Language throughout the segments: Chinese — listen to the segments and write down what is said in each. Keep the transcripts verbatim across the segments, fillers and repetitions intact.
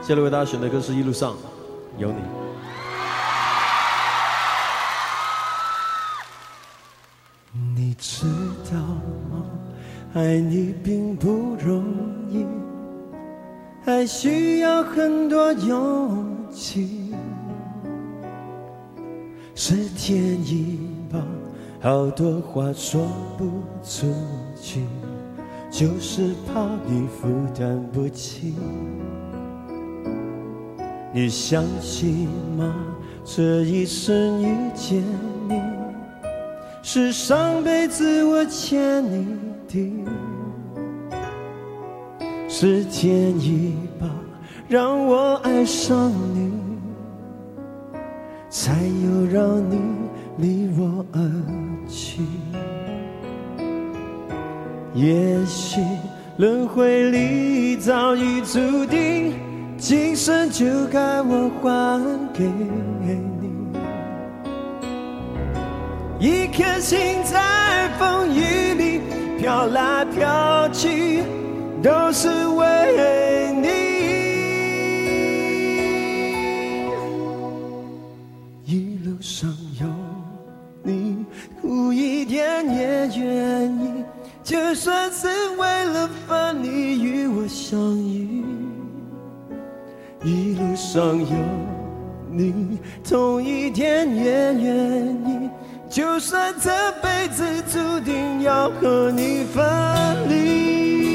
接下来为大家选的歌是《一路上有你》。 你知道吗？爱你并不容易，还需要很多勇气。是天意吧，好多话说不出去，就是怕你负担不起。你相信吗？这一生遇见你，是上辈子我欠你的，是天意吧，让我爱上你，才有让你离我而去。也许轮回里早已注定，今生就该我还给你。一颗心在风雨里飘来飘去，都是为你。一路上有你，苦一点也愿意，就算是为了分离与我相遇。一路上有你，痛一点也愿意，就算这辈子注定要和你分离。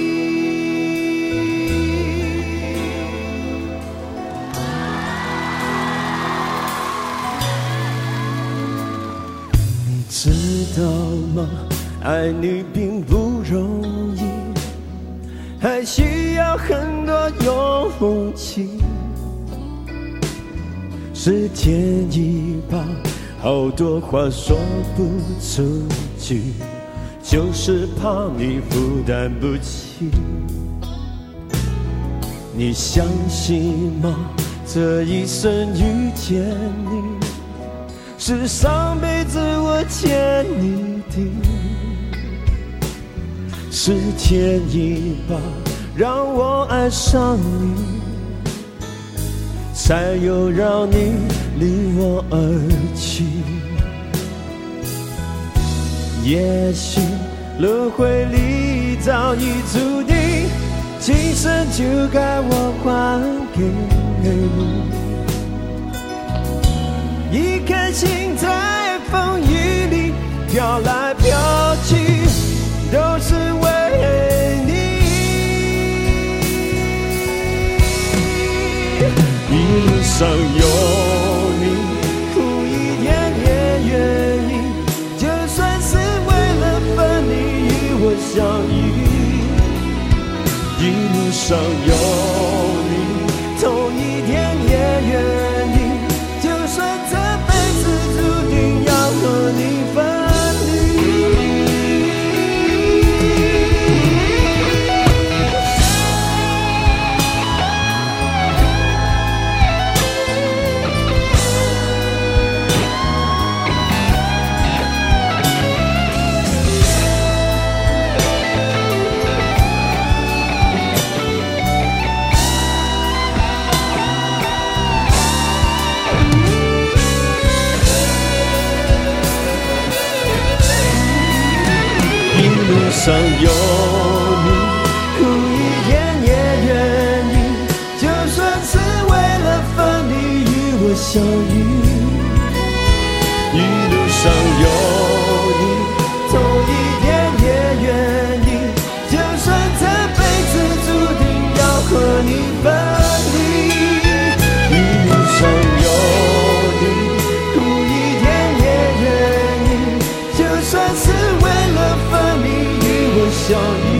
你知道吗？爱你并不容易，还需要很多勇气。是天意吧，好多话说不出去，就是怕你负担不起。你相信吗？这一生遇见你，是上辈子我欠你的，是天意吧，让我爱上你，才有让你离我而去。也许轮回里早已注定，今生就该我还给你。一颗心在风雨里飘来飘去，都是为你。一路上有你，苦一点也愿意，就算是为了分离与我相遇。一路上有你，痛一点也愿意，就算这辈子注定要和你分离。一路上有你，苦一点也愿意，就算是为了分离与我相遇。一路上有你，痛一点也愿意，就算这辈子注定要和你分离。一路上有你，苦一点也愿意，就算是为了分离与我相遇。